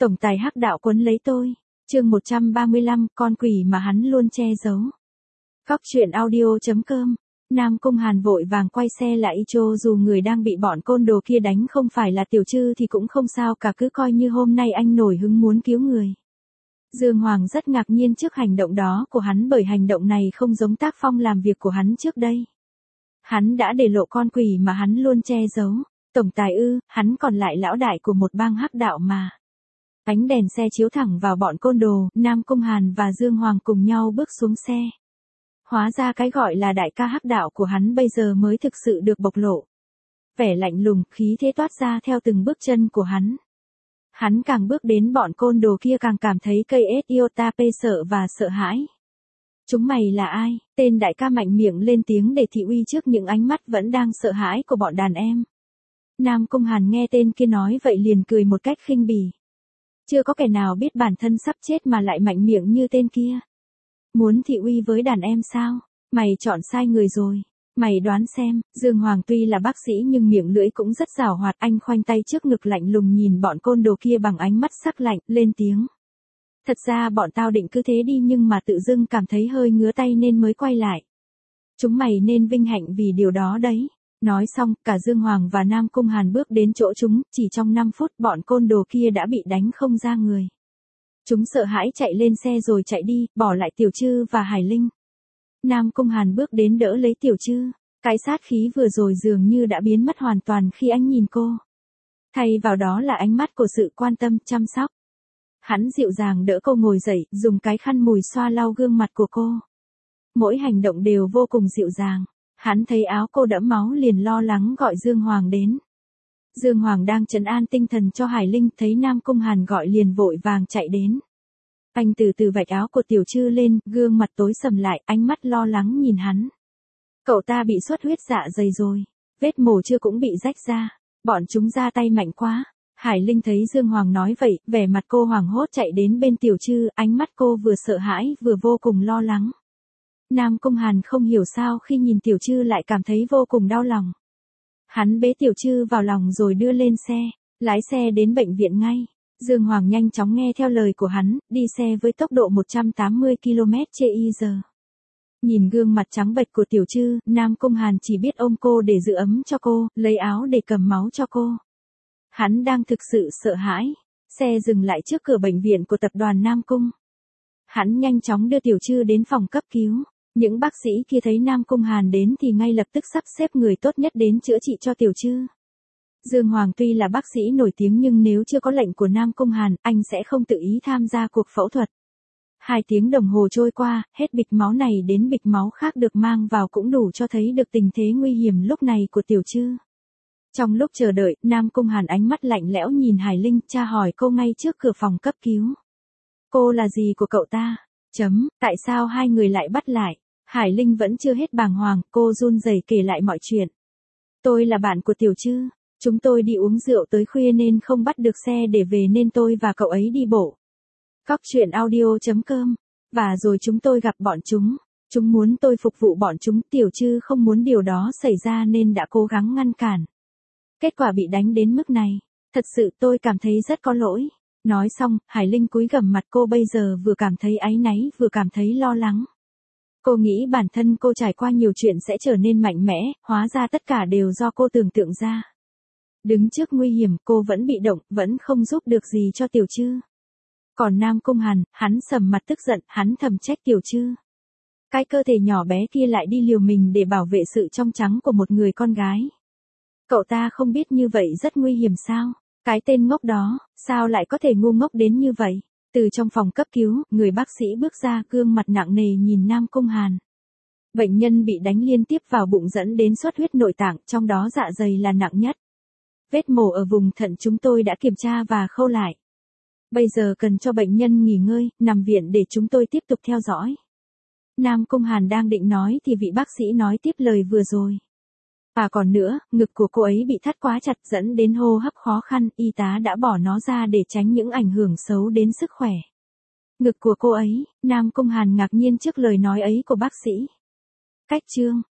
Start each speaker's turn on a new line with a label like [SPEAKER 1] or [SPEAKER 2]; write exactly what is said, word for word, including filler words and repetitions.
[SPEAKER 1] Tổng tài hắc đạo quấn lấy tôi. Chương một trăm ba mươi lăm, con quỷ mà hắn luôn che giấu. Cóc truyện audio chấm com. Nam Cung Hàn vội vàng quay xe lại cho dù người đang bị bọn côn đồ kia đánh không phải là Tiểu Trư thì cũng không sao cả, cứ coi như hôm nay anh nổi hứng muốn cứu người. Dương Hoàng rất ngạc nhiên trước hành động đó của hắn, bởi hành động này không giống tác phong làm việc của hắn trước đây. Hắn đã để lộ con quỷ mà hắn luôn che giấu. Tổng tài ư? Hắn còn lại lão đại của một bang hắc đạo mà. Ánh đèn xe chiếu thẳng vào bọn côn đồ, Nam Cung Hàn và Dương Hoàng cùng nhau bước xuống xe. Hóa ra cái gọi là đại ca hắc đạo của hắn bây giờ mới thực sự được bộc lộ. Vẻ lạnh lùng, khí thế toát ra theo từng bước chân của hắn. Hắn càng bước đến bọn côn đồ kia càng cảm thấy cây ét iota pê sợ và sợ hãi. Chúng mày là ai? Tên đại ca mạnh miệng lên tiếng để thị uy trước những ánh mắt vẫn đang sợ hãi của bọn đàn em. Nam Cung Hàn nghe tên kia nói vậy liền cười một cách khinh bỉ. Chưa có kẻ nào biết bản thân sắp chết mà lại mạnh miệng như tên kia. Muốn thị uy với đàn em sao? Mày chọn sai người rồi. Mày đoán xem. Dương Hoàng tuy là bác sĩ nhưng miệng lưỡi cũng rất giảo hoạt. Anh khoanh tay trước ngực lạnh lùng nhìn bọn côn đồ kia bằng ánh mắt sắc lạnh, lên tiếng. Thật ra bọn tao định cứ thế đi nhưng mà tự dưng cảm thấy hơi ngứa tay nên mới quay lại. Chúng mày nên vinh hạnh vì điều đó đấy. Nói xong, cả Dương Hoàng và Nam Cung Hàn bước đến chỗ chúng, chỉ trong năm phút bọn côn đồ kia đã bị đánh không ra người. Chúng sợ hãi chạy lên xe rồi chạy đi, bỏ lại Tiểu Trư và Hải Linh. Nam Cung Hàn bước đến đỡ lấy Tiểu Trư, cái sát khí vừa rồi dường như đã biến mất hoàn toàn khi anh nhìn cô. Thay vào đó là ánh mắt của sự quan tâm, chăm sóc. Hắn dịu dàng đỡ cô ngồi dậy, dùng cái khăn mùi xoa lau gương mặt của cô. Mỗi hành động đều vô cùng dịu dàng. Hắn thấy áo cô đẫm máu liền lo lắng gọi Dương Hoàng đến. Dương Hoàng đang trấn an tinh thần cho Hải Linh, thấy Nam Cung Hàn gọi liền vội vàng chạy đến. Anh từ từ vạch áo của Tiểu Trư lên, gương mặt tối sầm lại, ánh mắt lo lắng nhìn hắn. Cậu ta bị xuất huyết dạ dày rồi, vết mổ chưa cũng bị rách ra, bọn chúng ra tay mạnh quá. Hải Linh thấy Dương Hoàng nói vậy, vẻ mặt cô hoảng hốt chạy đến bên Tiểu Trư, ánh mắt cô vừa sợ hãi vừa vô cùng lo lắng. Nam Cung Hàn không hiểu sao khi nhìn Tiểu Trư lại cảm thấy vô cùng đau lòng. Hắn bế Tiểu Trư vào lòng rồi đưa lên xe, lái xe đến bệnh viện ngay. Dương Hoàng nhanh chóng nghe theo lời của hắn, đi xe với tốc độ một trăm tám mươi ki lô mét trên giờ. Nhìn gương mặt trắng bệch của Tiểu Trư, Nam Cung Hàn chỉ biết ôm cô để giữ ấm cho cô, lấy áo để cầm máu cho cô. Hắn đang thực sự sợ hãi. Xe dừng lại trước cửa bệnh viện của tập đoàn Nam Cung. Hắn nhanh chóng đưa Tiểu Trư đến phòng cấp cứu. Những bác sĩ kia thấy Nam Cung Hàn đến thì ngay lập tức sắp xếp người tốt nhất đến chữa trị cho Tiểu Trư. Dương Hoàng tuy là bác sĩ nổi tiếng nhưng nếu chưa có lệnh của Nam Cung Hàn, anh sẽ không tự ý tham gia cuộc phẫu thuật. Hai tiếng đồng hồ trôi qua, hết bịch máu này đến bịch máu khác được mang vào cũng đủ cho thấy được tình thế nguy hiểm lúc này của Tiểu Trư. Trong lúc chờ đợi, Nam Cung Hàn ánh mắt lạnh lẽo nhìn Hải Linh, tra hỏi cô ngay trước cửa phòng cấp cứu. Cô là gì của cậu ta? Chấm, tại sao hai người lại bắt lại? Hải Linh vẫn chưa hết bàng hoàng, cô run rẩy kể lại mọi chuyện. Tôi là bạn của Tiểu Trư, chúng tôi đi uống rượu tới khuya nên không bắt được xe để về nên tôi và cậu ấy đi bộ. Cóc truyện audio chấm com. Và rồi chúng tôi gặp bọn chúng. Chúng muốn tôi phục vụ bọn chúng, Tiểu Trư không muốn điều đó xảy ra nên đã cố gắng ngăn cản. Kết quả bị đánh đến mức này. Thật sự tôi cảm thấy rất có lỗi. Nói xong, Hải Linh cúi gằm mặt, cô bây giờ vừa cảm thấy áy náy vừa cảm thấy lo lắng. Cô nghĩ bản thân cô trải qua nhiều chuyện sẽ trở nên mạnh mẽ, hóa ra tất cả đều do cô tưởng tượng ra. Đứng trước nguy hiểm cô vẫn bị động, vẫn không giúp được gì cho Tiểu Trư. Còn Nam Cung Hàn, hắn sầm mặt tức giận, hắn thầm trách Tiểu Trư. Cái cơ thể nhỏ bé kia lại đi liều mình để bảo vệ sự trong trắng của một người con gái. Cậu ta không biết như vậy rất nguy hiểm sao? Cái tên ngốc đó, sao lại có thể ngu ngốc đến như vậy? Từ trong phòng cấp cứu, người bác sĩ bước ra, gương mặt nặng nề nhìn Nam Cung Hàn. Bệnh nhân bị đánh liên tiếp vào bụng dẫn đến xuất huyết nội tạng, trong đó dạ dày là nặng nhất. Vết mổ ở vùng thận chúng tôi đã kiểm tra và khâu lại. Bây giờ cần cho bệnh nhân nghỉ ngơi, nằm viện để chúng tôi tiếp tục theo dõi. Nam Cung Hàn đang định nói thì vị bác sĩ nói tiếp lời vừa rồi. À còn nữa, ngực của cô ấy bị thắt quá chặt dẫn đến hô hấp khó khăn, y tá đã bỏ nó ra để tránh những ảnh hưởng xấu đến sức khỏe. Ngực của cô ấy, Nam Cung Hàn ngạc nhiên trước lời nói ấy của bác sĩ. Cách chương.